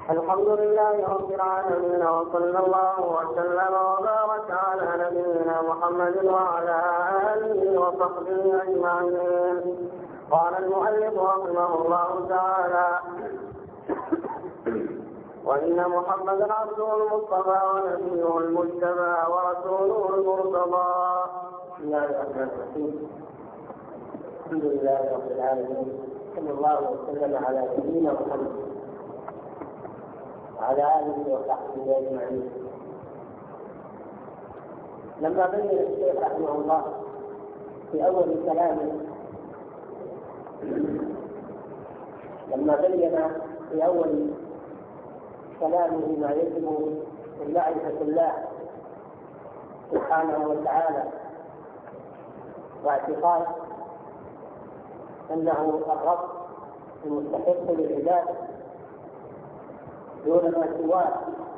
الحمد لله رب العالمين، وصلى الله وسلم وبارك على نبينا محمد وعلى آله وصحبه أجمعين. قال المؤلف رحمه الله تعالى: وإن محمدا عبده المصطفى ونبيه المجتبى ورسوله المرتضى. بسم الله الرحمن الرحيم. الحمد لله رب العالمين، صلى الله وسلم على نبينا محمد وعلى آله وصحبه أجمعين. لما بين الشيخ رحمه الله في أول كلامه ما يجب من معرفة الله سبحانه وتعالى واعتقاد أنه الرب المستحق للعبادة دون ما سواه،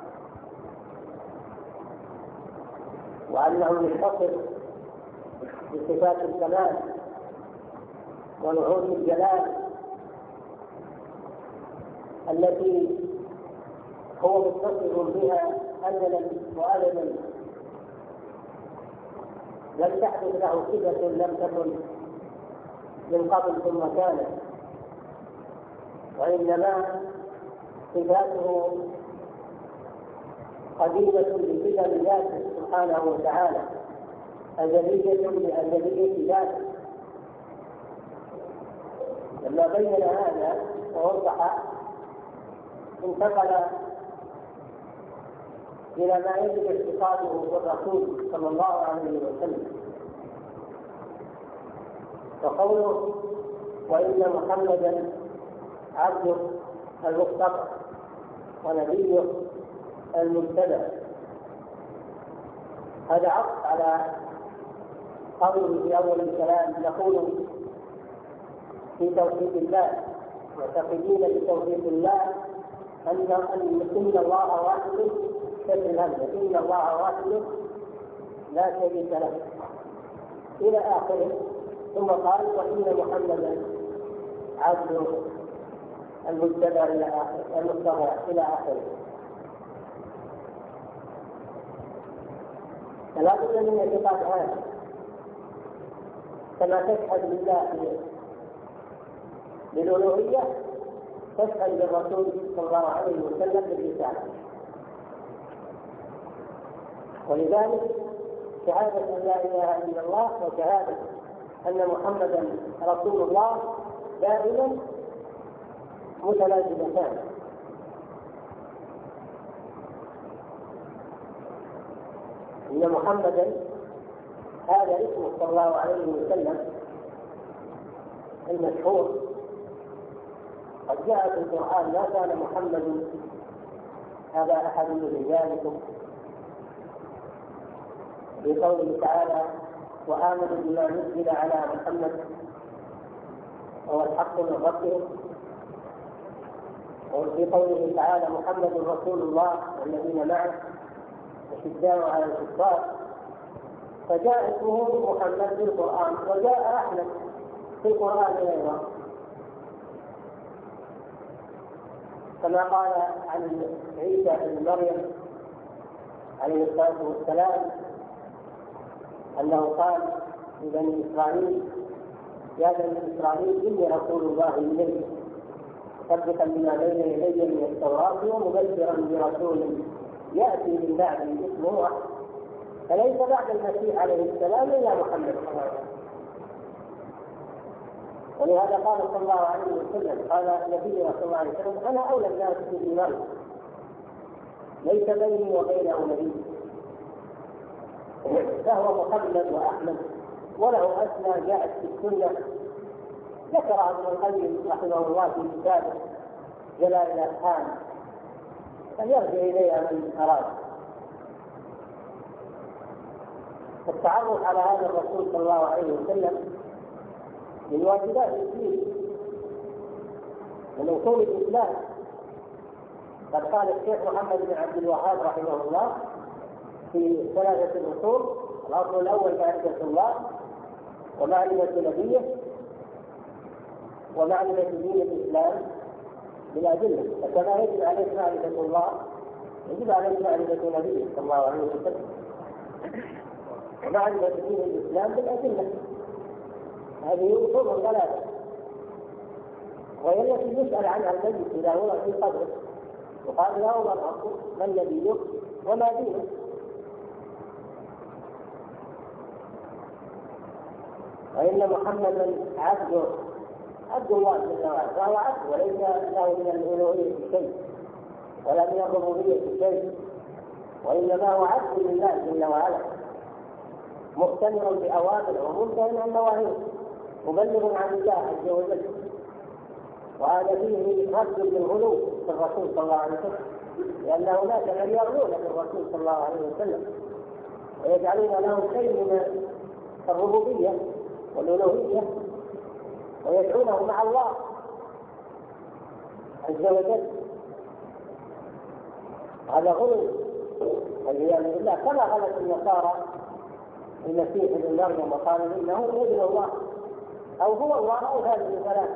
وأنه يتصف بصفات الكمال ونعوت الجلال التي هو متصف بها أزلا وأبدا، لم تحدث له صفة لم تكن من قبل ثم كانت، وإنما صفاته قديمة بقدم ذاته سبحانه وتعالى، أزلية بأزلية ذاته. لما بين هذا ووضح انتقل إلى ما يجب اعتقاده بالرسول صلى الله عليه وسلم، وقوله: وإن محمدا عبده المصطفى ونبيه المجتبى، هذا عطف على قوله في أول الكلام: نقول في توحيد الله معتقدين بتوحيد الله إن الله واحد، إن الله واحد لا شريك له إلى آخره. ثم قال: وإن محمدا عبده المجتبى إلى آخره، المصطفى إلى آخره. فلا بد من اعتقاد هذا، كما تشهد بالله بالألوهية تشهد بالرسول صلى الله عليه وسلم بالرسالة. ولذلك شهادة أن لا إله إلا الله وشهادة أن محمدا رسول الله دائما متلازمتان. إن محمدا هذا اسمه صلى الله عليه وسلم المشهور، قد جاء في القرآن: ما كان محمد هذا أحد من رجالكم، في قوله تعالى: وآمنوا بما نزل على محمد وهو الحق من ربهم، وفي قوله تعالى: محمد رسول الله والذين معه أشداء على الكفار. فجاء اسمه محمد في القرآن، وجاء أحمد في القرآن أيضا، كما قال عن عيسى بن مريم عليه الصلاة والسلام أنه قال لبني إسرائيل: يا بني إسرائيل إني رسول الله إليكم مصدقا لما بين يدي من التوراة ومبشرا برسول يأتي من بعده اسمه أحمد. فليس بعد المسيح عليه السلام إلا محمد صلى الله عليه وسلم. ولهذا قال صلى الله عليه وسلم، قال نبينا صلى الله عليه وسلم: أنا أولى الناس بالإيمان، ليس بيني وبينه نبي، فهو محمد وأحمد، وله أسماء جاءت في السنة ذكرها ابن القيم رحمه الله في كتابه جلال الأفهام، فليرجع إليها من أراد. التعرف على هذا الرسول صلى الله عليه وسلم من واجبات الدين، من أصول الإسلام. قد قال الشيخ محمد بن عبد الوهاب رحمه الله في 3 الأصول: الأصل الأول معرفة الله، ومعرفة نبيه، ومعرفة دين الإسلام، بالأدلة. فكما يجب عليك معرفة الله يجب عليك معرفة نبيه صلى الله عليه وسلم، ومعرفة دين الإسلام بالأدلة. هذه أصول ثلاثة، وهي التي يسأل عنها الميت إذا هو في قبره، وقال له ما الأصل، ما نبيك وما دينك. وإن محمدا عبد الله جل وعلا، فهو عبد وليس له من الألوهية شيء ولا من الربوبية شيء، وإنما هو عبد لله جل وعلا، مؤتمر بأوامره ومنتهى عن نواهيه، مبلغ عن الله عز وجل. وهذا فيه رد للغلو في الرسول صلى الله عليه وسلم، لأن هناك من يغلون في الرسول صلى الله عليه وسلم ويجعلون له شيء من الربوبية والألوهية ويدعونه مع الله عز وجل. هذا غلو والعياذ بالله، كما غلت النصارى المسيح ابن مريم وقالوا انه ابن الله او هو الله او هذه ثلاث.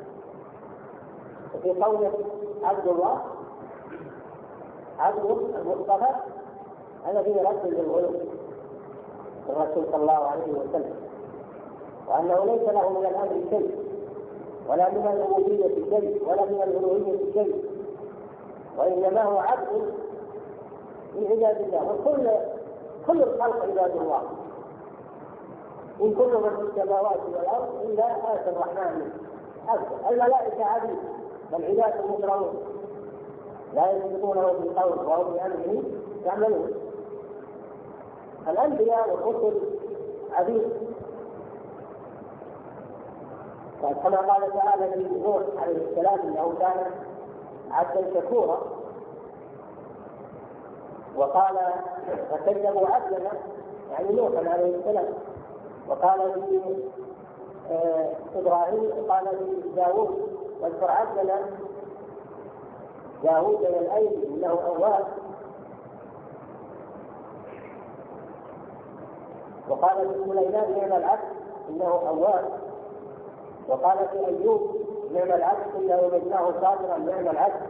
وفي قوله عبد الله عبد المصطفى هذا فيه رد للغلو الرسول صلى الله عليه وسلم، وانه ليس له من الامر شيء ولا من الربوبيه شيء ولا من الالوهيه شيء، وانما هو عبد من عباد الله. وكل الخلق عباد الله، إن كل من في السماوات والأرض إلا آتى الرحمن عبدا. الملائكة عبيد بل عباد مكرمون لا يسبقونه بالقول وهم بأمره يعملون. الأنبياء والرسل عبيد، كما قال تعالى في نوح عليه السلام انه كان عبدا شكورا، وقال فكذبوا عبدنا يعني نوحا عليه السلام. وقال في إبراهيم قال في داود واذكر عبدنا داود من الأيدي إنه أواب. وقال في سليمان نعم العبد إنه أواب. وقال في أيوب نعم العبد إنه وجدناه صابرا نعم العبد.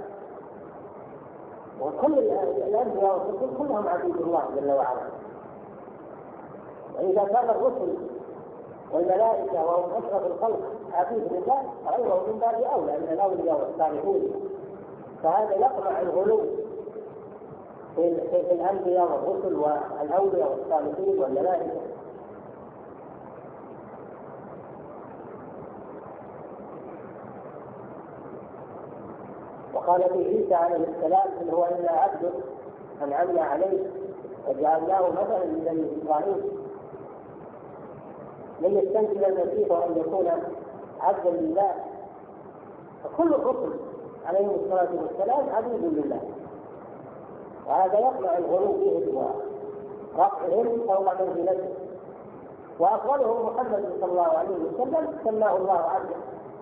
وكل الأنبياء والرسل كلهم عبيد الله جل وعلا. وإذا كان الرسل والملائكة وهم أشرف الخلق عبيد لله غيرهم من باب أولى من الأولياء والصالحين. فهذا يقمع الغلو في الأنبياء والرسل والأولياء والصالحين والملائكة. وقال في عيسى عليه السلام إن هو إلا عبد أنعمنا عليه وجعلناه مثلا لبني إسرائيل. لم يستنكر المسيح أن يكون عبدا لله، فكل الرسل عليهم الصلاة والسلام عبيد لله. وهذا يقمع الغلو فيه ورفعهم فوق منزلته. وأفضلهم محمد صلى الله عليه وسلم سماه الله عبدا،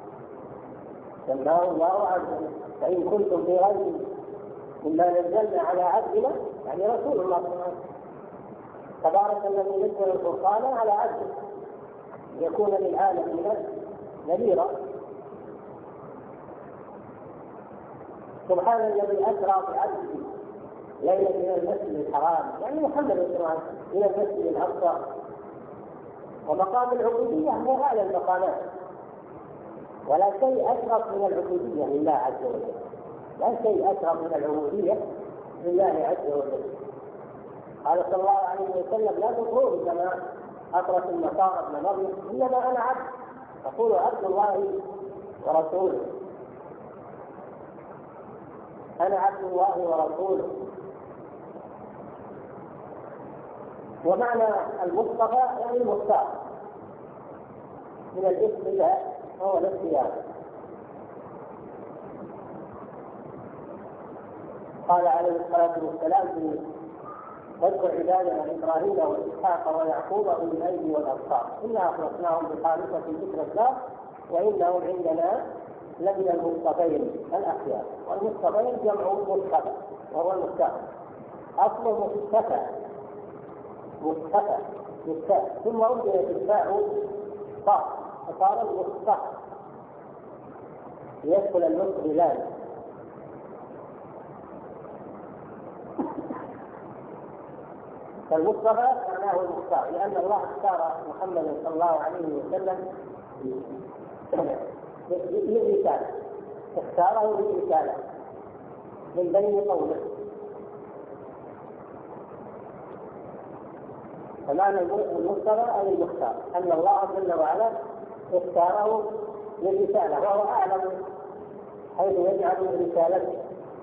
سماه الله عبدا. فإن كنتم في ريب مما نزلنا على عبدنا يعني رسول الله صلى الله عليه وسلم، تبارك الذي نزل القرآن على عبده يكون للعالمين نذيرا. سبحان الذي أسرى بعبده ليلة من المسجد الحرام يعني محمد صلى الله عليه وسلم إلى المسجد الأقصى. ومقام العبودية هو أعلى المقامات، ولا شيء أشرف من العبودية لله عز وجل، لا شيء أشرف من العبودية لله عز وجل. قال صلى الله عليه وسلم لا تطروني كما أطرت النصارى ابن مريم، إنما أنا عبد، أقول عبد الله ورسوله، أنا عبد الله ورسوله. ومعنى المصطفى يعني المختار من الاصطفاء هو الاختيار. قال عليه الصلاة والسلام في واذكر عبادنا إبراهيم وإسحاق ويعقوب أولي الأيدي والأبصار إنا أخلصناهم بخالصة ذكر الله وإنهم عندنا لمن المصطفين الأخيار. والمصطفين جمع مصطفى وهو المختار، أصله مصطفى ثم أبدلت الفاء صار فصار المصطفى ليدخل النص بلاد فالمصطفى معناه المختار، لأن الله اختار محمد صلى الله عليه وسلم للرسالة، اختاره للرسالة من بين قومه. فمعنى المصطفى أي المختار، أن الله جل وعلا اختاره للرسالة، وهو أعلم حيث يجعل رسالته،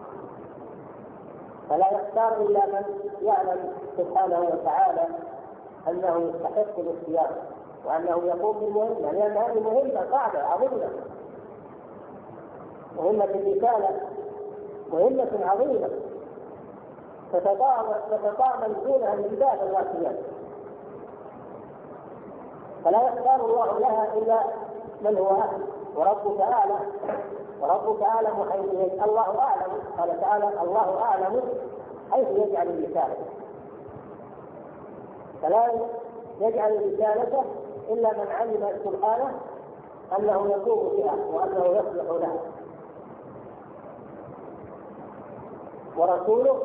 فلا يختار إلا من يعلم سبحانه وتعالى أنه يستحق الاختيار وأنه يقوم بالمهمة، لأن هذه مهمة صعبة عظيمة، مهمة الرسالة مهمة عظيمة تتطامن دونها العباد الواسيات، فلا يختار الله لها إلا من هو أهل. وربك أعلم حيث يجعل، الله أعلم، قال تعالى الله أعلم حيث يجعل الرسالة، فلا يجعل رسالته إلا من علم سبحانه أنه يقوم بها وأنه يصلح لها. ورسوله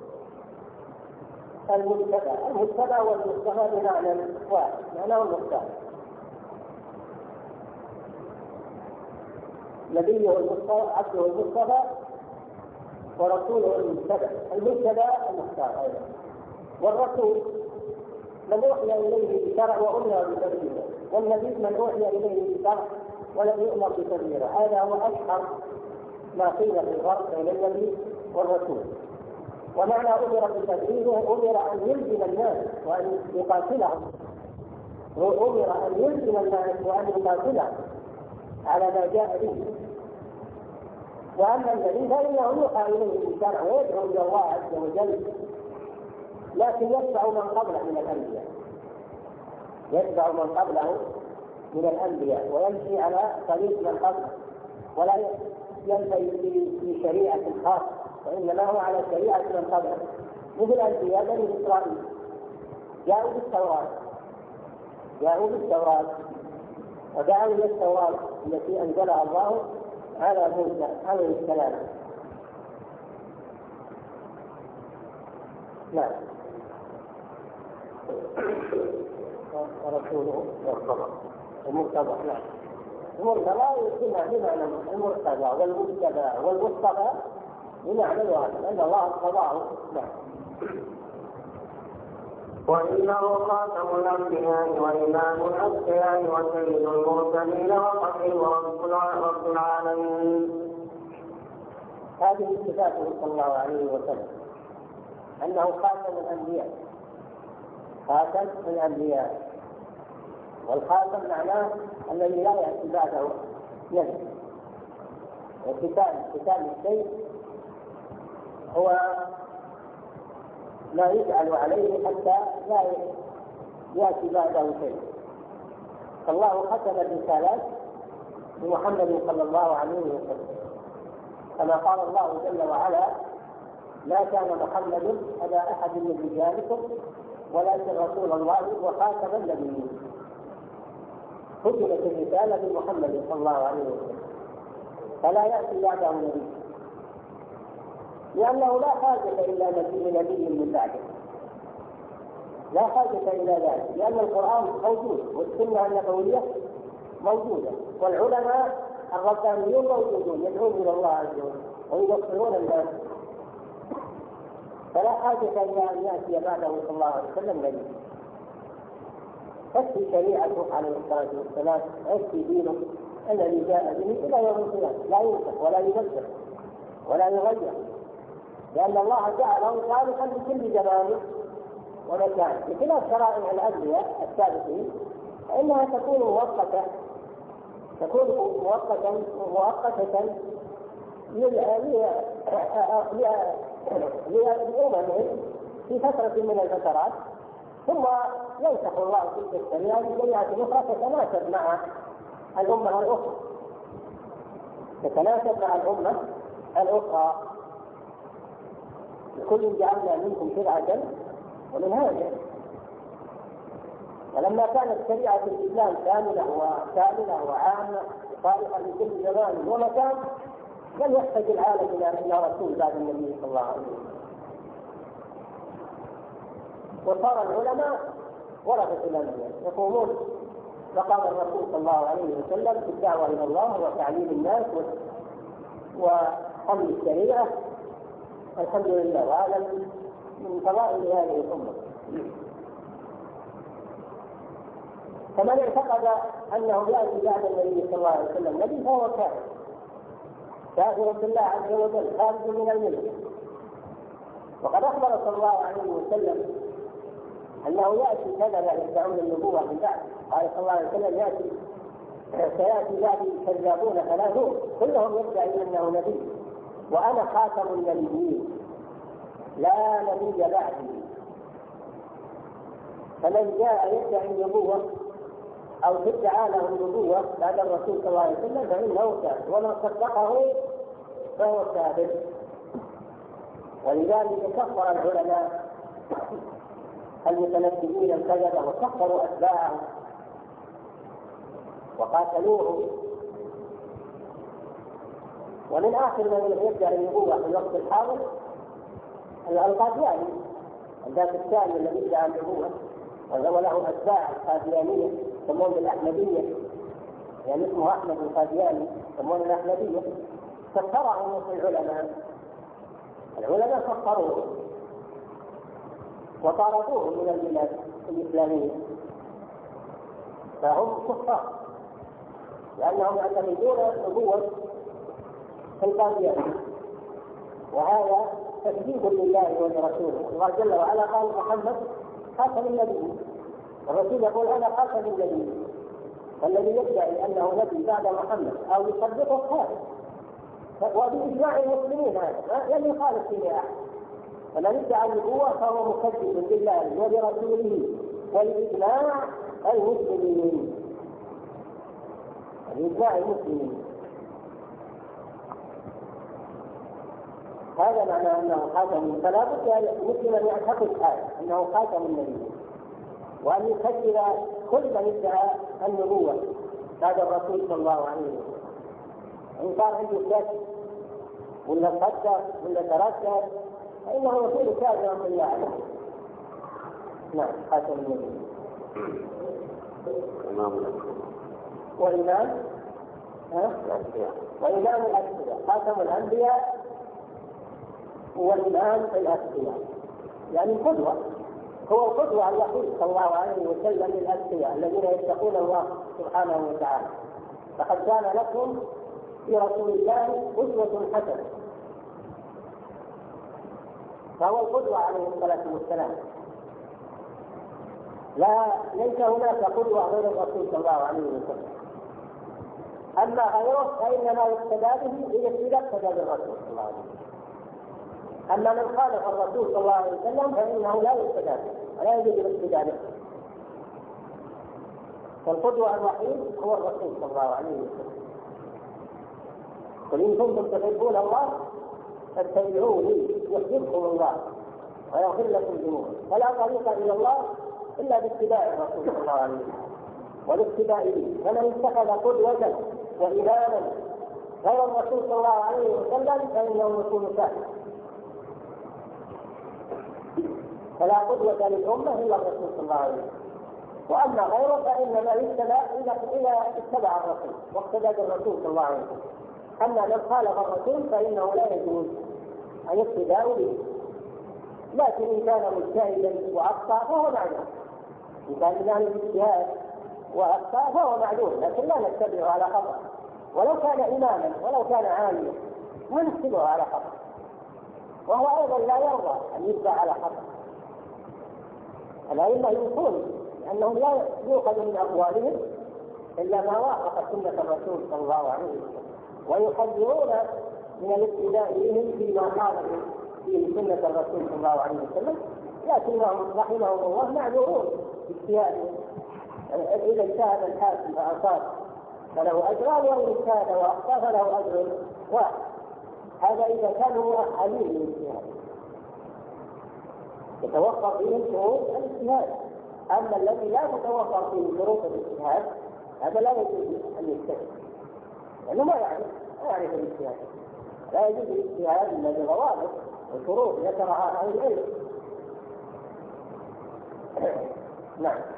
المجتبى والمصطفى بمعنى واحد، معناه المختار. نبيه المصطفى، عبده المصطفى، ورسوله المجتبى المختار أيضا. والرسول من أوحي إليه بشرع وأمر بتبليغه، والنبي من أوحي إليه بشرع ولم يؤمر بتبليغه. هذا هو أشهر ما قيل في الفرق بين النبي والرسول. ومعنى أمر بتبليغه أمر أن يلزم الناس وأن يقاتلهم، وأمر أن يلزم الناس وأن يقاتلهم على ما جاء به. وأما النبي فإنه يوحى إليه بالشرع ويدعو إلى الله عز وجل، لكن يتبع من قبله من الأنبياء، ويمشي على طريق من قبله، ولا يمشي في شريعة خاصة، وإنما هو على شريعة من قبله، مثل أنبياء بني إسرائيل جاءوا بالتوراة ودعوا إلى التوراة التي أنزلها الله على موسى عليه السلام. نعم. ورسوله المرتضى. نعم. المرتضى يسمى بمعنى المرتضى والمجتبى والمصطفى بمعنى واحد، أن الله اصطفاه. نعم. وإنه خاتم الأنبياء وإمام الأتقياء وسيد المرسلين وخاتم رب العالمين. هذه صفاته صلى الله عليه وسلم، أنه خاتم الأنبياء، والخاتم معناه الذي لا يأتي بعده نبي. وختام الشيء هو ما يجعل عليه حتى لا يأتي بعده شيء. فالله ختم الرسالات بمحمد صلى الله عليه وسلم، كما قال الله جل وعلا: ما كان محمد أبا أحد من رجالكم ولكن رسول الله وخاتم النبيين. ختمت الرسالة بمحمد صلى الله عليه وسلم، فلا يأتي بعده نبي، لأنه لا حاجة إلى نبي من بعده، لا حاجة إلى ذلك، لأن القرآن موجود والسنة النبوية موجودة، والعلماء الربانيون موجودون يدعون إلى الله عز وجل ويبصرون الناس، فلا حاجة إلى أن يأتي بعده صلى الله عليه وسلم نبي. تكفي شريعته عليه الصلاة والسلام، يكفي دينه الذي جاء به إلى يوم القيامة، لا ينسخ ولا يبدل ولا يغير، لأن الله جعله صالحا لكل زمان ومكان، بخلاف شرائع الأنبياء السابقين فإنها تكون مؤقتة لأمم في فترة من الفترات، ثم ينسخ الله تلك الشريعة بشريعة أخرى تتناسب مع الأمة الأخرى. لكل جعلنا منكم شرعة ومنهاجا. ولما كانت شريعة الإسلام كاملة وعامة صالحة لكل زمان ومكان، لم يحتاج العالم إلى رسول بعد النبي صلى الله عليه وسلم. وصار العلماء ورثة الأنبياء يقومون مقام الرسول صلى الله عليه وسلم في الدعوة إلى الله وتعليم الناس وحمل الشريعة. الحمد لله، وهذا من فضائل هذه الأمة. فمن اعتقد أنه يأتي بعد النبي صلى الله عليه وسلم نبي فهو كافر بالله عز وجل، خارج من الملة. وقد أخبر صلى الله عليه وسلم أنه يأتي كذا يدعون النبوة من بعد. قال صلى الله عليه وسلم سيأتي بعدي كذابون 30 كلهم يدعي أنه نبي وأنا خاتم النبيين لا نبي بعدي. فمن جاء يدعي النبوة أو تدعى له النبوة بعد الرسول صلى الله عليه وسلم فإنه كافر، ومن صدقه فهو كافر. ولذلك كفر العلماء المتنبئين الكذبة وكفروا أتباعهم وقاتلوه. ومن آخر من يدعي النبوة في الوقت الحاضر القادياني الذات الثاني الذي ادعى النبوة وله أتباع قاديانية يسمون بالأحمدية، يعني اسمه أحمد القادياني يسمون الأحمدية. كفرهم العلماء كفروه وطردوه من البلاد الإسلامية، فهم كفار لأنهم يعتمدون النبوة في القاديانية، وهذا تكذيب لله ولرسوله. الله جل وعلا قال محمد خاتم النبي، الرسول يقول أنا خاتم النبي. فالذي يدعي أنه نبي بعد محمد أو يصدقه كافر، وبإجماع المسلمين هذا لم يخالف فيه أحد. فمن ادعى النبوة فهو مكذب بالله ولرسوله ولإجماع المسلمين. بإجماع المسلمين هذا معنى أنه خاتم. فلا بد المسلم أن يعتقد هذا أنه خاتم النبي، وأن يكذب كل من ادعى النبوة بعد الرسول صلى الله عليه وسلم. إن كان عنده شك ولا صدق ولا تردد فإنه يكون كافرا بالله عليه. نعم، خاتم النبي. وإمام الأنبياء، خاتم الأنبياء وإمام الأنبياء، يعني قدوة، هو القدوة الوحيد صلى الله عليه وسلم للأنبياء الذين يتقون الله سبحانه وتعالى. فقد كان لكم في رسول الله أسوة حسنة، فهو القدوة عليه الصلاة والسلام. ليس هناك قدوة غير الرسول صلى الله عليه وسلم. أما غيره فإنما يقتدى به إذا اقتدى بالرسول صلى الله عليه وسلم. أما من خالف الرسول صلى الله عليه وسلم فإنه لا يقتدى به ولا يجب الاقتداء به. فالقدوة الوحيد هو الرسول صلى الله عليه وسلم. قل إن كنتم تحبون الله فاتبعوني يحببكم الله ويغفر لكم ذنوبكم. فلا طريق إلى الله إلا باتباع الرسول صلى الله عليه وسلم والاتباع به. فمن اتخذ قدوة وإماما غير الرسول صلى الله عليه وسلم فإنه يكون كافرا. فلا قدوة للأمة إلا الرسول صلى الله عليه وسلم، وأما غيره فإنما يتبع إذا اتبع الرسول واقتدى بالرسول صلى الله عليه وسلم. أما من خالف الرسول فإنه لا يجوز أن يقتدى به. لكن إن كان مجتهدا وأخطأ فهو معذور، إن كان بجانب الاجتهاد وأخطأ فهو معذور، لكن لا نتبعه على خطأ ولو كان إماما ولو كان عالما، ما نتبعه على خطأ، وهو أيضا لا يرضى أن يتبع على خطأ. الأئمة يقولون أنهم لا يؤخذ من أقوالهم إلا ما وافق سنة الرسول صلى الله عليه وسلم، ويحذرون من الابتداء بهم فيما خالفوا فيه سنة الرسول صلى الله عليه وسلم، لكنهم رحمهم الله معذورون باجتهادهم. إذا اجتهد الحاكم فأصاب فله أجران، وإن اجتهد وأخطأ فله أجر واحد. هذا إذا كانوا مؤهلين للاجتهاد يتوفر فيهم شروط الاجتهاد. أما الذي لا تتوفر فيه شروط الاجتهاد هذا لا يجوز أن يجتهد، لأنه ما يعرف الاجتهاد. لا يجوز الاجتهاد إلا بضوابط وشروط ذكرها أهل العلم. نعم.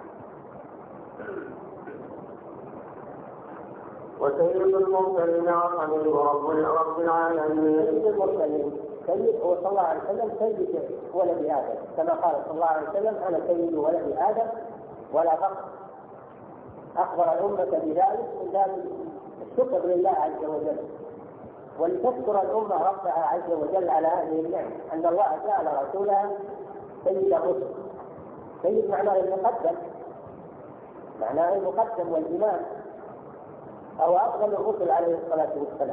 وسيد المرسلين وحبيب رب العالمين. سيد المرسلين سيد هو صلى الله عليه وسلم سيد ولد آدم، كما قال صلى الله عليه وسلم أنا سيد ولد آدم ولا فخر. أخبر الأمة بذلك من باب الشكر لله عز وجل، ولتذكر الأمة ربها عز وجل على هذه النعمة أن الله جعل رسولها سيد الرسل. سيد معناه المقدم، معناه المقدم والإمام، أو أفضل الرسل عليه الصلاة والسلام.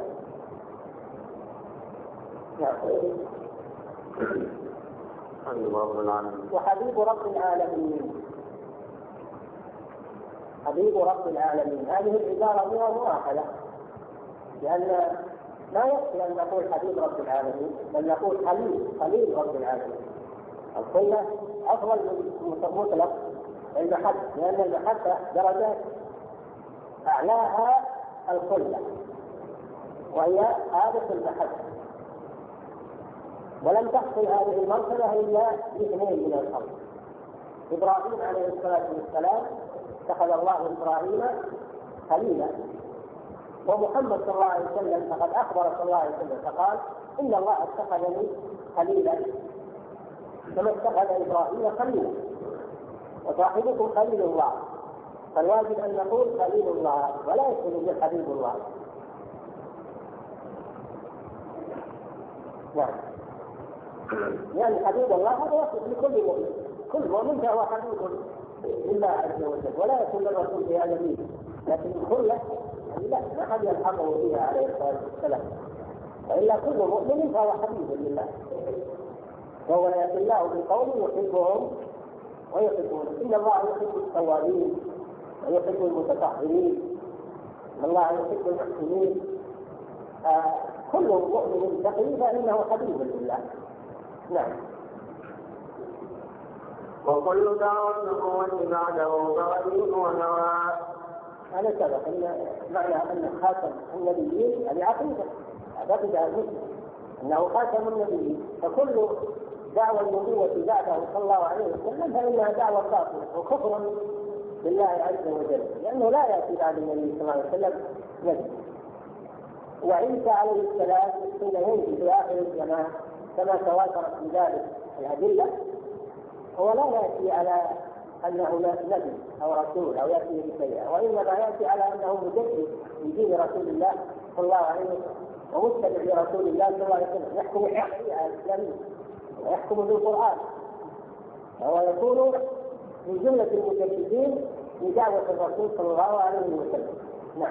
حبيب رب العالمين. وحبيب رب العالمين. حبيب رب العالمين هذه العبارة منها مؤاخذة، لأن لا يكفي أن نقول حبيب رب العالمين، بل نقول خليل رب العالمين. الخلة أفضل من مطلق المحبة، لأن المحبة درجات أعلاها الخلة وهي عادة المحبة، ولم تحصل هذه المرتبة إلا باثنين من الخلق. إبراهيم عليه الصلاة والسلام اتخذ الله إبراهيم خليلا، ومحمد صلى الله عليه وسلم فقد أخبر صلى الله عليه وسلم فقال إن الله اتخذني خليلا كما اتخذ إبراهيم خليلا، وصاحبكم خليل الله. فالواجب أن نقول خليل الله ولا يكون بحبيب الله. نعم. يعني حبيب الله هذا يصف لكل مؤمن، كل مؤمن فهو حبيب لله عز وجل، ولا يكون للرسول بها نبي، لكن كله لا، ما حد يلحقه بها عليه الصلاه والسلام، والا كل مؤمن فهو حبيب لله، وهو يأتي الله بقوم يحبهم ويحبونه. ان الله يحب التوابين ويحب المتطهرين، الله يحب المحسنين. كل مؤمن تقي فانه حبيب لله. نعم. وكل دعوة النبوة بعده فغيب ونوى. هذا سبق ان معنى ان خاتم النبيين يعني عقيده، اعتقد انه خاتم النبيين، فكل دعوة النبوة بعده صلى الله عليه وسلم فانها دعوة باطلة وكفر بالله عز وجل، لانه لا ياتي بعد النبي صلى الله عليه وسلم نبي. وعيسى عليه السلام حين ينزل في اخر الزمان كما تواترت بذلك الادله، هو لا يأتي على أنه نبي أو رسول أو يأتي بشيء، وإنما يأتي على أنه مجدد من دين رسول الله صلى الله عليه وسلم ومتبع لرسول الله صلى الله عليه وسلم، يحكم الشريعة الإسلامية ويحكم بالقرآن، وهو يكون من جملة المجددين لدعوة الرسول صلى الله عليه وسلم. نعم.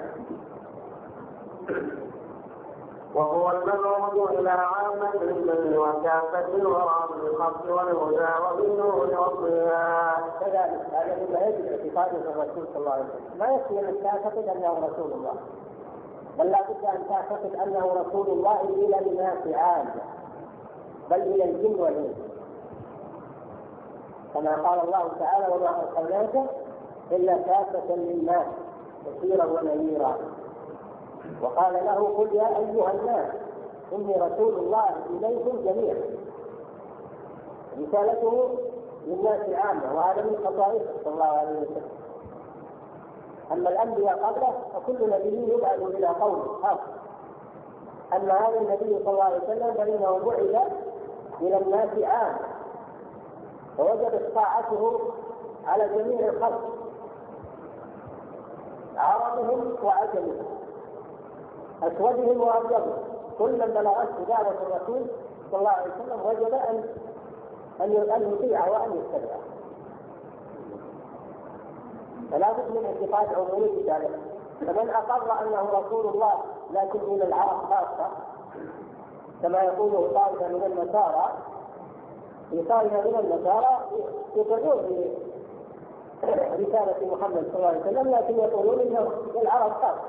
وهو المبعوث إلى عامة الجن وكافة الورى بالحق والهدى وبالنور والضياء. كذلك هذا مما يجب اعتقاده في الرسول صلى الله عليه وسلم، ما يكفي أن تعتقد أنه رسول الله، بل لا بد أن تعتقد أنه رسول الله إلى الناس عامة، بل إلى الجن والإنس، كما قال الله تعالى وما أرسلناك إلا كافة للناس بشيرا ونذيرا. وقال له قل يا أيها الناس إني رسول الله إليكم جميعا. رسالته للناس عامة، وهذا من خصائصه صلى الله عليه وسلم. أما الأنبياء قبله فكل نبي يبعث إلى قوم خاص، أما هذا النبي صلى الله عليه وسلم فإنه بعث إلى الناس عامة، فوجبت طاعته على جميع الخلق عربهم وعجمهم أسودهم وأبيضهم، كل من بلغته دعوة الرسول صلى الله عليه وسلم وجب أن يطيع وأن يتبع. فلا بد من اعتقاد عمومي ذلك. فمن أقر أنه رسول الله لكن إلى العرب خاصة كما يقوله طائفة من النصارى، في طائفة من النصارى يقرون برسالة محمد صلى الله عليه وسلم لكن يقولون إنه للعرب خاصة،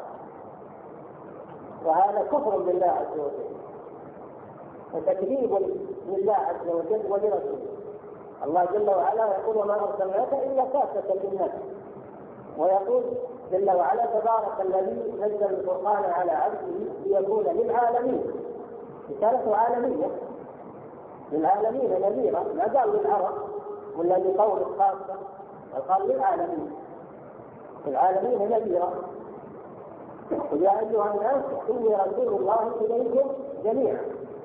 وهذا كفر بالله عز وجل وتكذيب لله عز وجل ولرسوله. الله جل وعلا يقول وما أرسلناك إلا كافة للناس، ويقول جل وعلا تبارك الذي نزل القرآن على عبده ليكون للعالمين، رسالة عالمية للعالمين نذيرا، ما قال للعرب ولا لقول خاصة؟ قال للعالمين، العالمين نذيرا. يا أيها الناس إني رسول الله إليكم جميعا.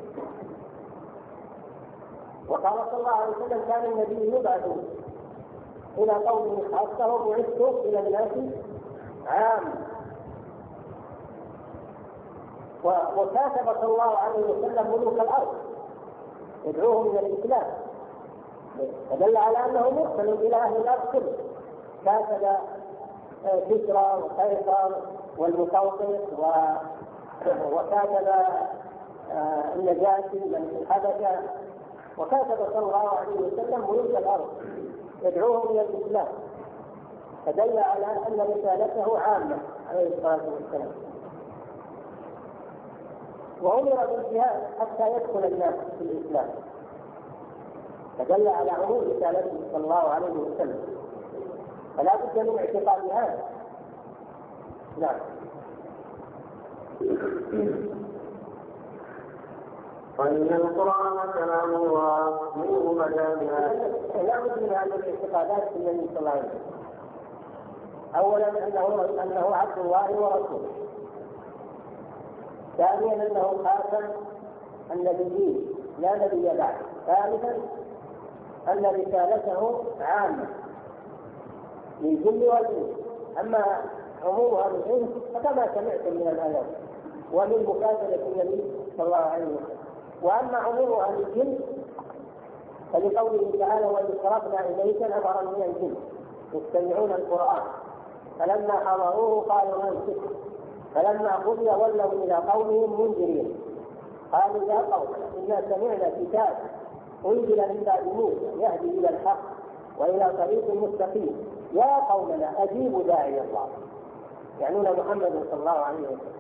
وقال صلى الله عليه وسلم كان النبي يبعث إلى قومه خاصة وبعثت إلى الناس عام. وكاتب صلى الله عليه وسلم ملوك الأرض يدعوهم إلى الإسلام، فدل على أنه مرسل إلى أهل الأرض كله. كاتب كسرى وقيصر والمقوقس وكاتب النجاشي من الحبشة، وكاتب صلى الله عليه وسلم ملوك الأرض يدعوهم إلى الإسلام، فدل على أن رسالته عامة عليه الصلاة والسلام. وأمر بالجهاد حتى يدخل الناس في الإسلام، فدل على عموم رسالته صلى الله عليه وسلم، فلا بد من اعتقاد هذا. نعم. وإن القرآن كلام الله منه بدا بها. لا بد من هذه الاعتقادات في النبي صلى الله عليه وسلم. أولا أنه عبد الله ورسوله. ثانيا أنه خاتم النبيين لا نبي بعد. ثالثا أن رسالته عامة للجن والإنس. أما عموم أهل العلم فكما سمعتم من الآيات ومن مكاتبة النبي صلى الله عليه وسلم. وأما عموم أهل الجن فلقوله تعالى وإذ صرفنا إليك نفرا من الجن يستمعون القرآن فلما حضروه قالوا أنصتوا فلما قضي ولوا إلى قومهم منذرين قالوا يا قومنا إنا سمعنا كتابا أنزل من بعد موسى يهدي إلى الحق وإلى طريق مستقيم يا قومنا أجيبوا داعي الله، يعنون محمد صلى الله عليه وسلم.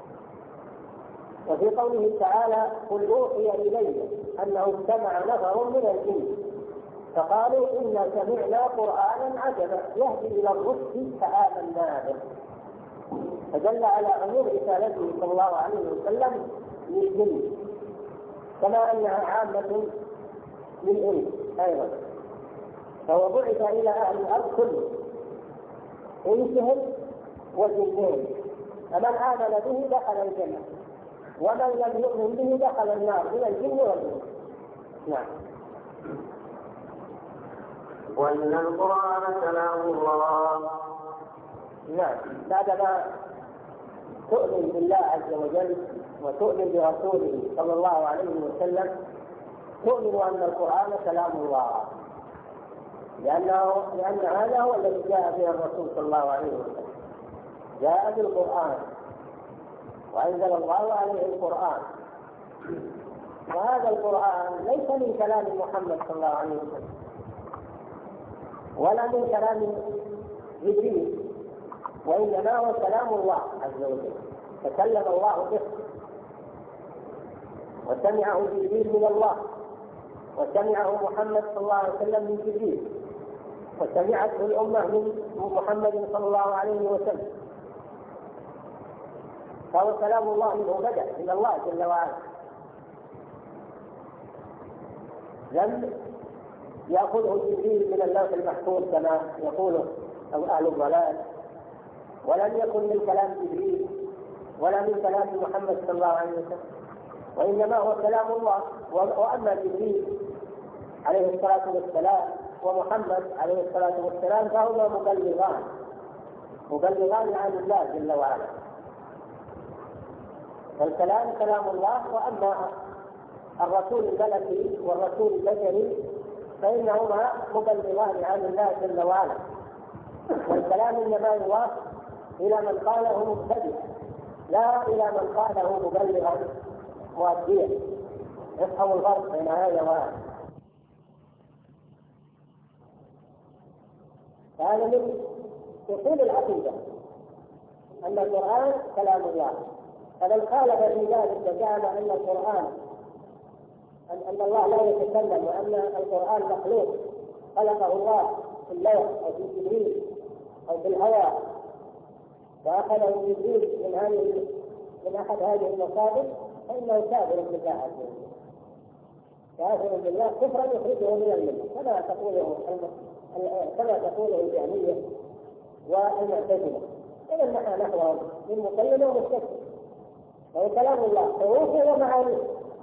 وفي قوله تعالى قل أوحي إلي أنه استمع نفر من الجن فقالوا إنا سمعنا قرآنا عجبا يهدي إلى الرشد فآمنا به، فدل على عموم رسالته صلى الله عليه وسلم للجن كما أنها عامة للإنس أيضا. فهو بعث إلى أهل الأرض كله إنسهم وجنهم، فمن آمن به دخل الجنة ومن لم يؤمن به دخل النار من الجن والإنس. نعم. وإن القرآن كلام الله. نعم. بعدما تؤمن بالله عز وجل وتؤمن برسوله صلى الله عليه وسلم تؤمن أن القرآن كلام الله، لأن هذا هو الذي جاء به الرسول صلى الله عليه وسلم، جاء بالقرآن وأنزل الله عليه القرآن، وهذا القرآن ليس من كلام محمد صلى الله عليه وسلم ولا من كلام جبريل، وإنما هو كلام الله عز وجل تكلم الله به وسمعه جبريل من الله وسمعه محمد صلى الله عليه وسلم من جبريل وسمعته الأمة من محمد صلى الله عليه وسلم، فهو كلام الله منه بدأ من الله جل وعلا، لم يأخذه جبريل من اللوح المحفوظ كما يقول أهل الضلال، ولم يكن من كلام جبريل ولا من كلام محمد صلى الله عليه وسلم، وإنما هو كلام الله. وأما جبريل عليه الصلاة والسلام ومحمد عليه الصلاة والسلام فهما مبلغان عن الله جل وعلا، فالكلام كلام الله. وأما الرسول الملكي والرسول البشري فإنهما مبلغان عن الله جل وعلا، والكلام إنما يضاف إلى من قاله مبتدئ لا إلى من قاله مبلغا مؤديا. افهموا الفرق بين هذا وهذا. هذا من أصول العقيدة أن القرآن كلام الله. فمن خالف في ذلك وزعم أن القرآن أن الله لا يتكلم وأن القرآن مخلوق خلقه الله في اللوح أو في جبريل أو في الهواء وأخذه جبريل من أحد هذه المصادر فإنه كافر بالله عز وجل. كافر بالله كفرا يخرجه من الملة كما تقوله الجهمية والمعتزلة. إذا نحن نحوهم من مكلم ومستكبر، وهو كلام الله حروفه ومعانيه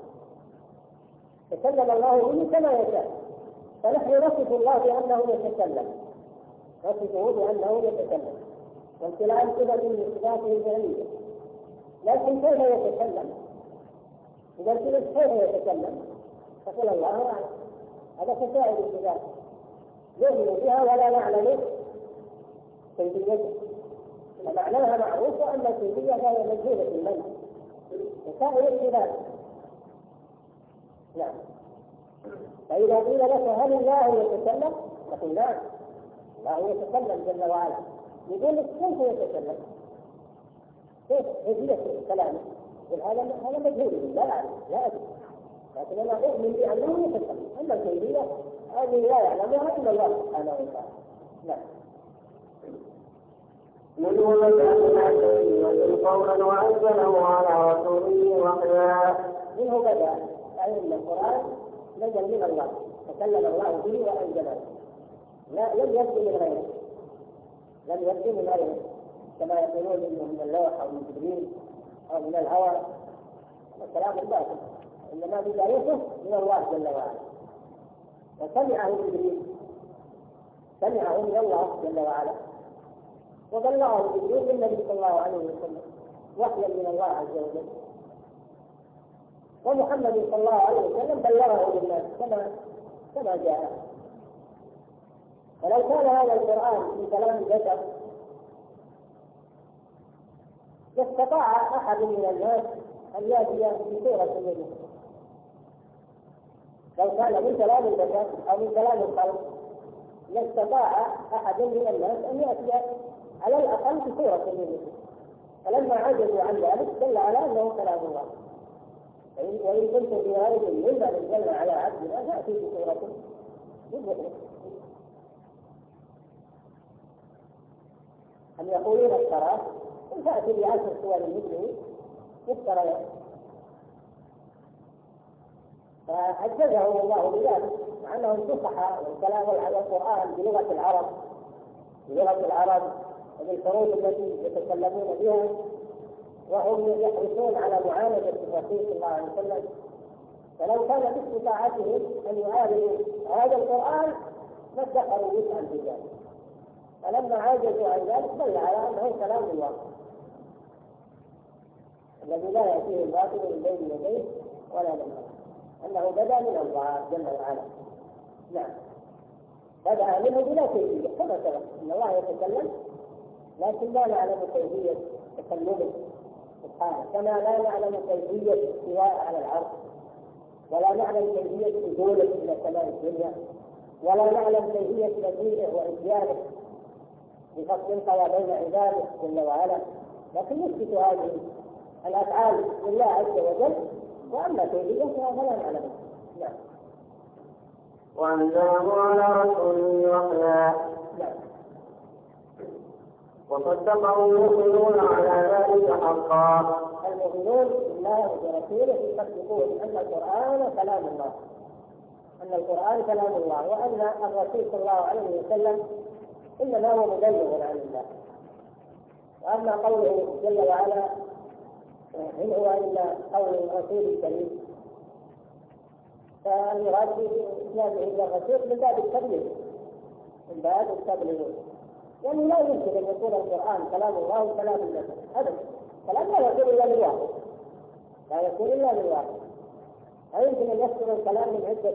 تكلم الله به كما يشاء، فنحن نصف الله بأنه يتكلم، نصفه بأنه يتكلم وامتلاء صفة من صفاته الجهمية. لكن كيف يتكلم؟ إذا قلت كيف يتكلم فقل الله أعلم، هذا كسائر الصفات نؤمن بها ولا نعلم كيفيتها، فمعناها معروف وأما الكيفية فهي مجهولة المنع كسائر الصفات. نعم. فإذا قيل لك هل الله يتكلم؟ نقول نعم الله يتكلم جل وعلا. يقول لك كيف يتكلم؟ كيف كيفية كلامه؟ هذا مجهول لا أعلم لا أدري، لكن أنا أؤمن بأنه يتكلم. أما الكيفية هذه لا يعلمها إلا الله سبحانه وتعالى. نعم. منه بدأنا كيفية قولا وأنزله على رسوله وحيا. منه بدأ أي من القرآن نزل من الله تكلم الله به وأنزله، لم يبدو من غيره، لم يبدو من غيره كما يقولون إنه من اللوح أو من جبريل أو من الهوى، الكلام الباطل، إنما بدايته من الله جل وعلا. وسمعه جبريل، سمعه من الله جل وعلا، وبلغه جبريل للنبي صلى الله عليه وسلم وحيا من الله عز وجل. ومحمد صلى الله عليه وسلم بلغه للناس كما جاء. ولو كان هذا القرآن من كلام البشر لاستطاع أحد من الناس أن يأتي بسورة منه. لو كان من كلام البشر أو من كلام الخلق لاستطاع أحد من الناس أن يأتي على الأقل بسورة منه، فلما عجزوا عن ذلك دل على أنه كلام الله. وإن كنتم في ريب مما نزلنا على عبدنا فأتوا بسورة مثله. أم يقولون افتراه؟ قل فأتوا بعشر سور مثله مفتريات. فعجزهم الله بذلك مع أنهم فصحى والكلام والقرآن بلغة العرب وبالحروف التي يتكلمون بها، وهم يحرصون على معالجة الرسول صلى الله عليه وسلم. فلو كان باستطاعتهم أن يعالجوا هذا القرآن ما ادخروا وسعا في ذلك، فلما عجزوا عن ذلك دل على أنه كلام الله الذي لا يأتيه الباطل من بين يديه ولا من خلفه، أنه بدأ من الله جل وعلا. نعم، بدأ منه بلا كيفية كما سبق أن الله يتكلم، لكن لا نعلم كيفية تكلمه سبحانه، كما لا نعلم كيفية استواء على العرش، ولا نعلم كيفية نزوله إلى سماء الدنيا، ولا نعلم كيفية مجيئه وإتيانه بفصل القضاء بين عباده جل وعلا. لكن نثبت هذه الأفعال لله عز وجل، وأما كيفيتها فلا نعلمها. نعم. وأنزله على رسوله وحيا. نعم. وصدقه المؤمنون على ذلك حقا. المؤمنون بالله وبرسوله يصدقون أن القرآن كلام الله، أن القرآن كلام الله، وأن الرسول صلى الله عليه وسلم إنما هو مبلغ عن الله. وأما قوله جل وعلا إن هو إلا قول الرسول الكريم، فالمراد بإسلامه إلى الرسول من باب التبليغ، يعني لا يمكن أن يكون القرآن كلام الله وكلام النبي أبدا، كلام لا يكون إلا للواحد، لا يكون إلا للواحد. لا يمكن أن يصدر الكلام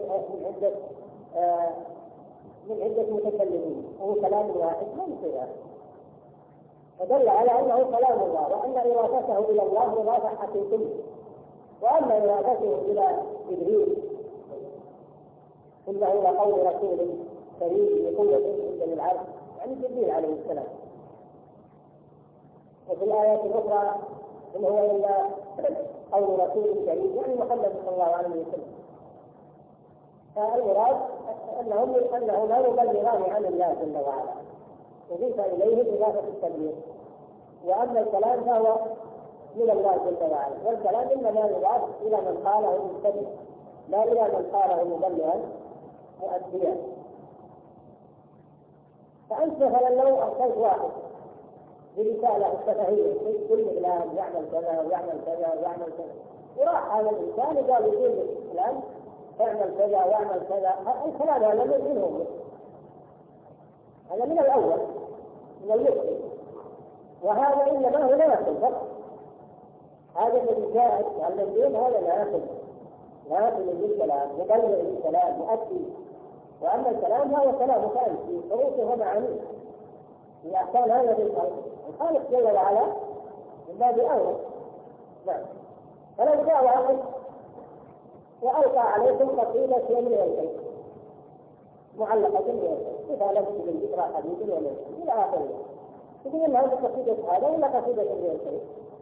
من عدة متكلمين وهو كلام واحد، لا يمكن هذا. فدل على أنه كلام الله، وأن إضافته إلى الله إضافة حقيقية. وأما إضافته إلى جبريل إنه لقول رسول كريم بقوة عند العرش، يعني جبريل عليه السلام. وفي الآيات الأخرى إن هو إلا قول رسول كريم، يعني محمد صلى الله عليه وسلم. فالمراد أنه لا يبلغان عن الله جل وعلا، يضيف إليه إضافة التبليغ. وأما الكلام فهو من الله جل وعلا، والكلام إنما يضاف إلى من قاله المتبع، لا إلى من قاله مبلغا مؤديا. فأنت مثلا لو أرسلت واحد برسالة شفهية كل فلان يعمل كذا ويعمل كذا ويعمل كذا، وراح هذا الإنسان وقال يقول فلان اعمل كذا واعمل كذا، الكلام هذا من هو؟ هذا من الأول من المسلم، وهذا إنما هو ناقل فقط. هذا الذي جاء والذين هذا ناقل للكلام مبلغ للكلام مؤدي. وأما الكلام هو كلام ثاني في شروطه ومعانيه، إذا كان هذا الخالق جل وعلا من باب أول. نعم. فلو جاء واحد وألقى عليكم قصيدة من الشيء معلقة من الشيء، إذا لم تكن ذكرى حديث ولا شيء إلى آخره، تقول إن هذه قصيدة هذا ولا قصيدة من الشيء.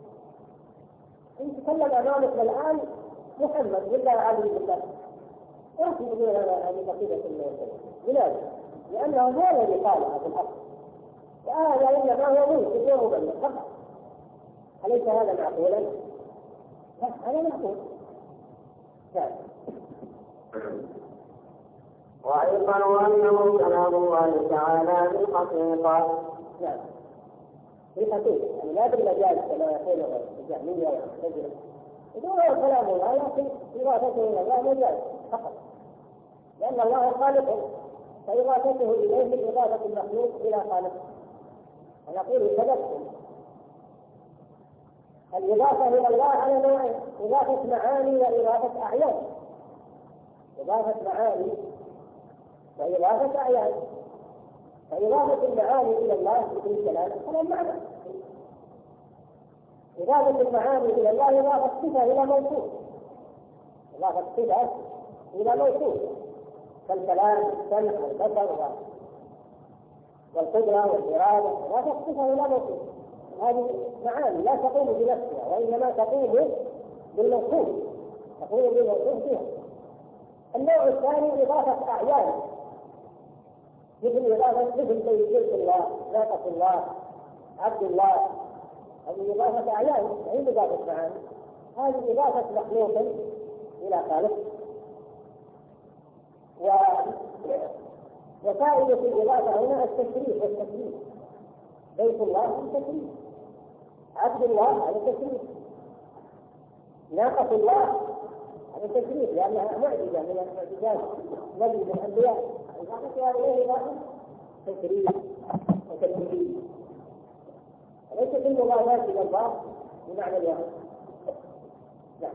إن تكلم أمامك الآن محمد بالله عليه بالله، وأنت تقول هذه قصيدة من الشيء. لماذا؟ لأنه هو الذي قالها في الأصل، وهذا إنما هو منصف ومبلغ فقط. أليس هذا معقولا؟ لا، هذا معقول. وأيقنوا أنه كلام الله تعالى بالحقيقة. نعم، بالحقيقة، يعني لا بالمجاز كما يقول الجهمية والمعتزلة. هو كلام الله لكن إضافته إلى الله مجاز فقط، لأن الله خالقه، فإضافته إليه إضافة المخلوق إلى خالقه. ونقول تذكر الإضافة إلى الله على نوعين: إضافة معاني وإضافة أعيان. إضافة معاني وإضافة أعيان. فإضافة المعاني إلى الله في الكلام كلام معنى. إضافة المعاني إلى الله إضافة صفة إلى موصوف، إضافة صفة إلى موصوف، كالكلام والسمع والبصر والقدرة والإرادة، إضافة صفة إلى موصوف. هذه معاني لا تقوم بنفسها، وإنما تقوم بالموصوف، تقوم بالموصوف فيها. النوع الثاني إضافة أعيان، مثل جلد الله، ناقة الله، عبد الله. هذه إضافة أعيان، هي إضافة معاني. هذه إضافة مخلوق إلى خالق. وفائدة الإضافة هنا التشريف والتكليف. بيت الله التشريف، عبد الله هذا تشريف، ناقة الله هذا تشريف، لأنها معجزة من المعجزات، نبي من الأنبياء. الحقيقة إليه إضافة تشريف وتكليف، وليس كل مضافات إلى الله بمعنى الواحد. نعم.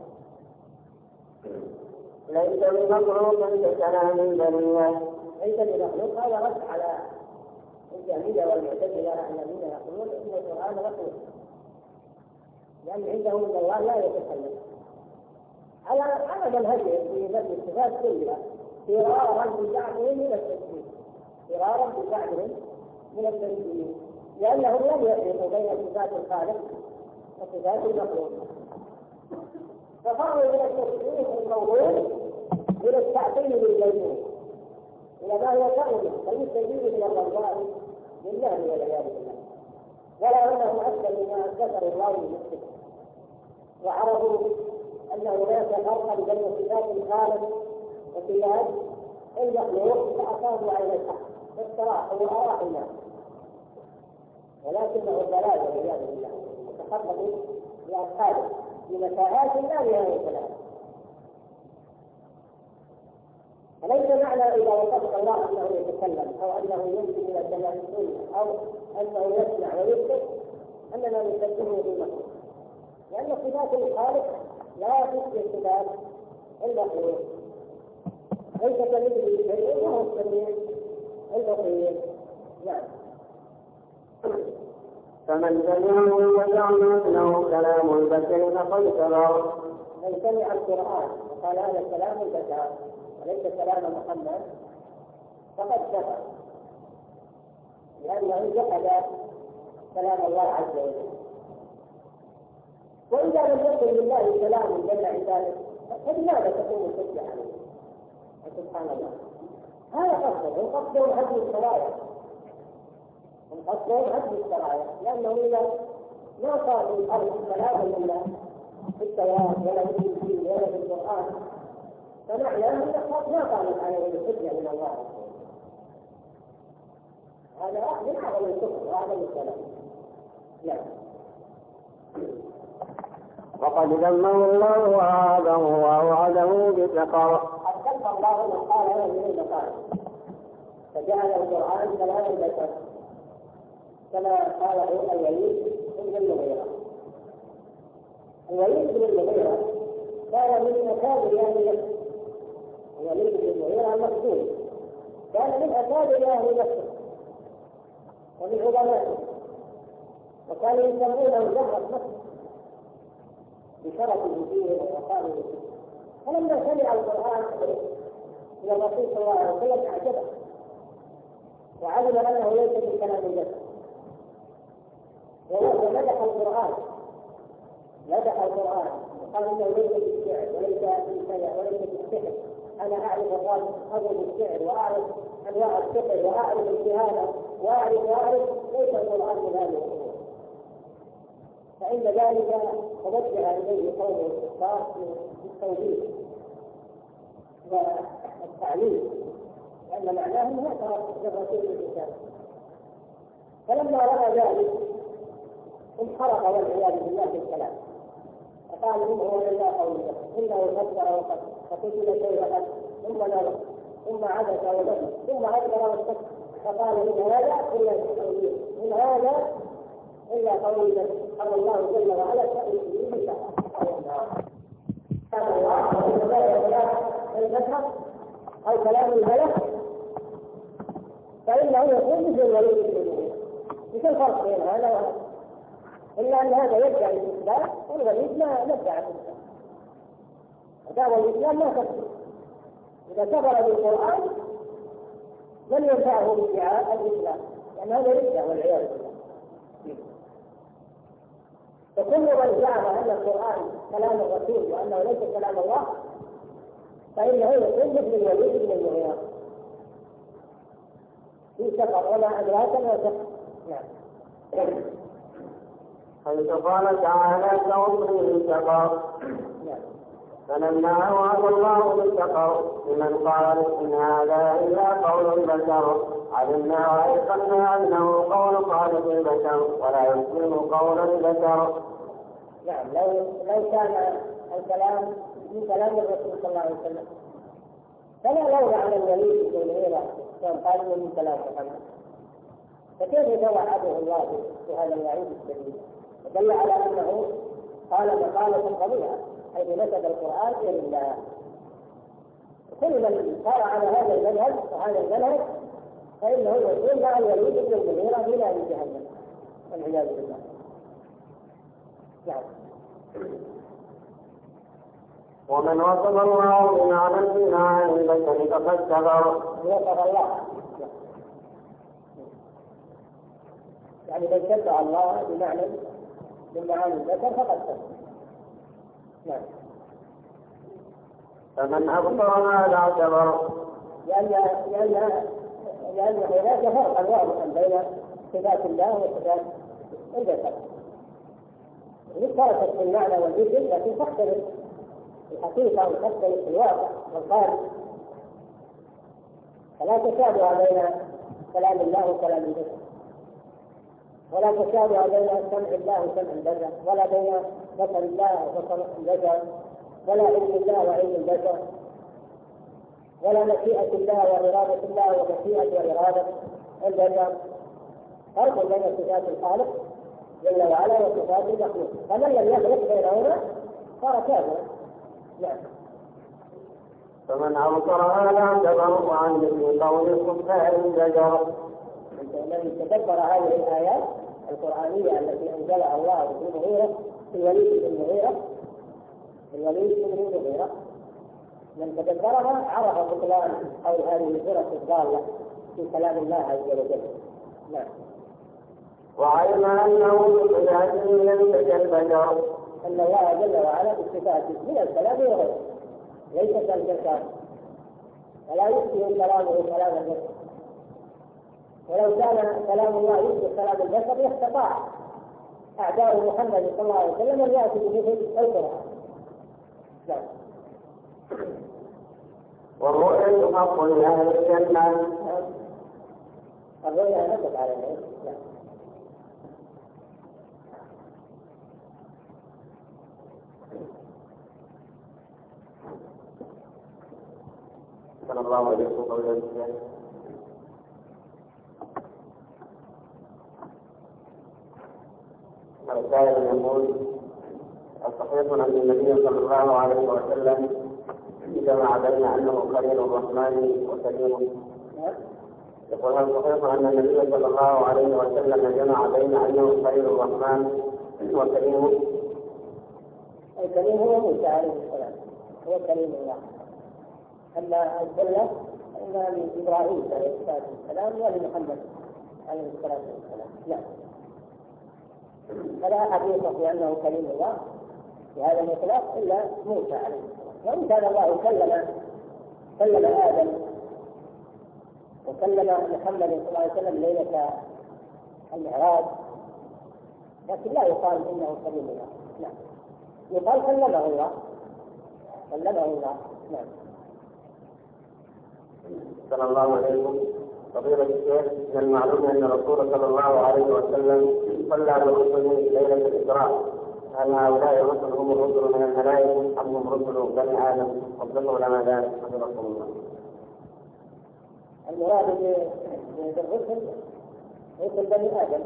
ليس بمخلوق ككلام البرية. ليس بمخلوق، هذا رد على الجهمية والمعتزلة الذين يقولون إن القرآن مخلوق، لأن عندهم من الله لا يتكلم على منهجهم في نفي الصفات كلها، فرارا بزعمهم من التشريع، فرارا بزعمهم من التشريع، لأنهم لم يفرقوا بين صفات الخالق وصفات المخلوق، فصاروا من التشريع الموضوع إلى التعطيل للجميع، إلى ما هو شأنه فيستجيب من الله لله والعياذ بالله. ولا أنهم أكثر مما ذكر الله لنفسه، وعرفوا أن هناك فرقا بين صفات الخالق وصفات المخلوق، فأصابوا على الحق فاستراحوا وأراحوا الناس، ولكنه الضلال والعياذ بالله وتخبطوا بأصحابه في متاهات لا نهاية لها. فليس معنى إذا وصف الله أنه يتكلم أو أنه يمشي إلى السماء أو أنه يسمع ويبصر أننا نسميه بالمخلوق، لأن صفات الخالق لا تشبه صفات المخلوق. ليس كمثله شيء وهو السميع البصير. نعم. فمن سمعه وجعل انه كلام البشر فقد كفر. من سمع القرآن وقال هذا كلام البشر وليس كلام محمد فقد كفر، لأنه جحد كلام الله عز وجل. وإذا لم يكن لله كلام جل عباده فلماذا تكون الحجة عليه؟ سبحان الله. هذا قصده هدم الشرائع، قصده هدم الشرائع، لأنه إذا ما صار في الأرض كلام لله في التوراة ولا في الإنجيل ولا في القرآن فنحن معناه أن ما قامت عليه الحجة من الله. هذا من أعظم الكفر وأعظم الكلام. نعم. وقد ذمه الله وعاده ووعده بسقر. قد ذكر الله من قال هذا من المقال، فجعل القرآن كلام البشر كما قاله الوليد بن المغيرة. الوليد بن المغيرة كان من أكابر أهل مكة. الوليد بن المغيرة المخزومي كان من أكابر أهل مكة ومن عظمائه، وكانوا يسمونه زهرة مكة بشرفه فيه ووقاره فيه. فلما سمع القرآن من الرسول صلى الله عليه وسلم أعجبه وعلم أنه ليس من كلام البشر، ومدح القرآن وقال إنه ليس بالشعر وليس بالكلام وليس بالسحر. أنا أعرف أضرب الشعر وأعرف أنواع السحر وأعرف الكهانة وأعرف ليس القرآن من هذه الأمور. فعند ذلك توجه إليه قوله الكفار بالتوحيد والتعليم، لأن معناه أنه اعترف بالرسول الإنسان. فلما رأى ذلك انحرف والعياذ بالله بالكلام، فقال إن هو إلا قول إنه فكر وقد فقتل شيئا ثم نظر ثم عبس وبكى ثم أدبر واستكبر فقال إن هذا إلا قول قال الله جل وعلا فأتيه بالبشر أو كلام الملك فإنه يكون مثل الوليد بن المغيرة. مش الفرق بين هذا وهذا، إلا أن هذا يدعي الإسلام والوليد لا يدعي الإسلام. دعوة الإسلام ما تكفي، إذا كفر بالقرآن لن ينفعه بادعاء الإسلام، لأن هذا يدعي والعياذ بالله. فكل من زعم أن القرآن كلام الرسول وأنه ليس كلام الله فإنه يكون مثل الوليد بن المغيرة في سفر وما أدراك ما سفر. نعم. حيث قال تعالى كوفره سقر. فلما أوعظ الله بالسقر لمن قال إن هذا إلا قول البشر علمنا وأيقنا أنه قول خالق البشر ولا يسلم قول البشر. نعم. لو كان الكلام من كلام الرسول صلى الله عليه وسلم فلا لولا على الوليد بن المغيرة كان قال من كلام محمد، فكيف يتوعده الله بهذا الوعيد الشديد؟ ودل على أنه قال مقالة قبيحة حيث نسب القرآن إلى الله. كل من صار على هذا المنهج وهذا المنهج فإنه يكون مع الوليد بن المغيرة في نار جهنم والعياذ بالله. نعم. ومن وصف الله بمعنى من معاني البشر فقد كفر. وصف الله يعني من شبه الله بمعنى من معاني البشر فقد كفر. نعم. فمن أبطل هذا اعتبر. لأن هناك فرقا واضحا بين صفات الله وصفات البشر. اشتركت في المعنى والجسم لكن تختلف الحقيقة وتختلف الواقع والخارج، فلا تشابه بين كلام الله وكلام البشر، ولا تشابه بين سمع الله وسمع البشر، ولا بين بصر الله وبصر البشر، ولا علم الله وعلم البشر، ولا مشيئة الله وإرادة الله ومشيئة وإرادة البشر. فرق بين صفات الخالق جل وعلا وصفات المخلوق، فمن لم يفرق بينهما صار كافرا. نعم. فمن أبصر هذا اعتبر وعن مثل قول الكفار زجر. من تدبر هذه الآيات القرآنية التي أنزلها الله في المغيرة في الوليد بن المغيرة من تدبرها عرف بطلان أو هذه الفرق الضالة في كلام الله عز وجل. نعم. وعلم أنه بصفاته ليس كالبشر. أن الله جل وعلا بصفاته من الكلام وغيره ليس كالبشر، ولا يشبه كلامه كلام البشر. ولو كان كلام الله يشبه كلام البشر لاستطاع أعداء محمد صلى الله عليه وسلم أن يأتي بمثل القرآن. نعم. والرؤيا حق لأهل الجنة. الرؤيا نصب على العين. لا. صلى الله عليه وسلم. السائل يقول: الصحيح أن النبي صلى الله عليه وسلم جمع بين أنه خليل الرحمن وكريمه. يقول: هل صحيح أن النبي صلى الله عليه وسلم جمع بين أنه خليل الرحمن وكريمه؟ الكريم هو موسى عليه السلام، هو كريم الله. أما الخلة فإنها من إبراهيم عليه الصلاة والسلام ولمحمد عليه الصلاة والسلام. لا، فلا أحد يوصف بأنه كريم الله في هذا الإطلاق إلا موسى عليه السلام. وإن كان الله كلم آدم وكلم محمد صلى الله عليه وسلم ليلة المعراج، لكن لا يقال إنه كريم الله. نعم، يقال كلمه الله. نعم. صلى الله عليه وسلم. فضيلة الشيخ، من المعلوم أن الرسول صلى الله عليه وسلم صلى برسله ليلة الإسراء، هل هؤلاء الرسل هم الرسل من الملائكة أم هم رسل بني آدم؟ وضحوا لنا ذلك حفظكم الله. المراد بالرسل رسل بني آدم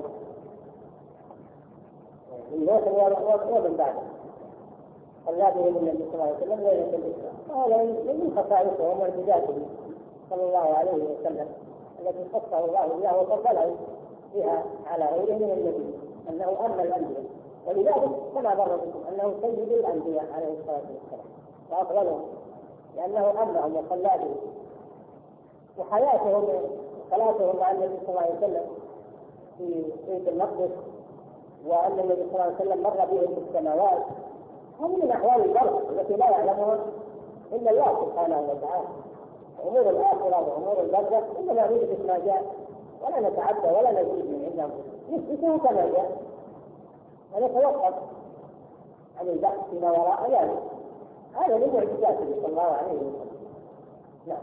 ومن بعده، صلى بهم النبي صلى الله عليه وسلم ليلة الإسراء، وهذا من خصائصه ومعجزاته صلى الله عليه وسلم التي خصه الله بها وفضله بها على غيره من النبي، أنه أمن الأنبياء، ولذلك كما مر بكم أنه سيد الأنبياء عليه الصلاة والسلام وأفضلهم، لأنه أمنهم وصلى بهم. وحياتهم صلاتهم مع النبي صلى الله عليه وسلم في بيت المقدس، وأن النبي صلى الله عليه وسلم مر بهم في السماوات، هذه من أحوال البرق التي لا يعلمها إلا الله سبحانه وتعالى. أمور الآخرة وأمور البرزخ إنما نثبت ما جاء ولا نتعدى ولا نزيد من عندهم، نثبته كما جاء ونتوقف عن البحث فيما وراء ذلك. هذا من معجزاته صلى الله عليه وسلم. نعم.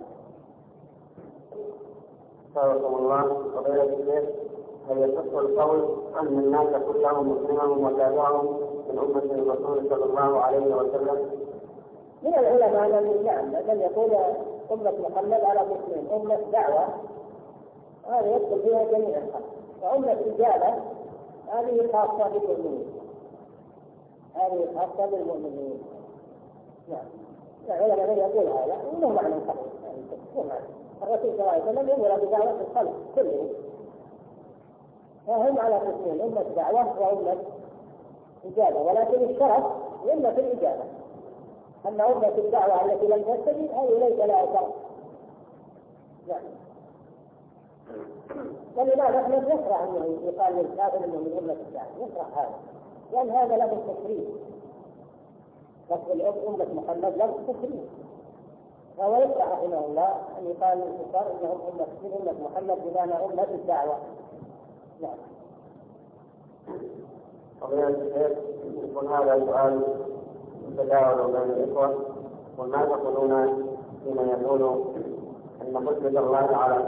حفظكم الله. فضيلة الشيخ، هل يصح القول أن الناس كلهم مسلمهم وتابعهم من أمة الرسول صلى الله عليه وسلم؟ من العلماء من يقول أمة محمد على مسلم، أمة دعوة هذا يدخل فيها جميع الخلق، وأمة إجابة هذه خاصة بالمؤمنين. نعم. العلماء من يقول هذا إنه معنى الخلق، الرسول صلى الله عليه وسلم يأمر بدعوة الخلق كلهم، فهم على قسمين: أمة دعوة وأمة إجابة، ولكن الشرف إما في الإجابة. أما أمة الدعوة التي لم تستجب هذه ليس لها شرف. نعم. ولماذا نحن نشرع أنه يقال للكافر أنه من أمة الدعوة؟ نشرع هذا لأن هذا له التشريف، لفظ أمة محمد له التشريف، فهو يشرع رحمه الله أن يقال للكفار أنهم من أمة محمد بمعنى أمة الدعوة. نعم. فضيلة الشيخ، يكون هذا سؤال تداول بين الإخوة، وما تقولون فيما يقول أن حجة الله على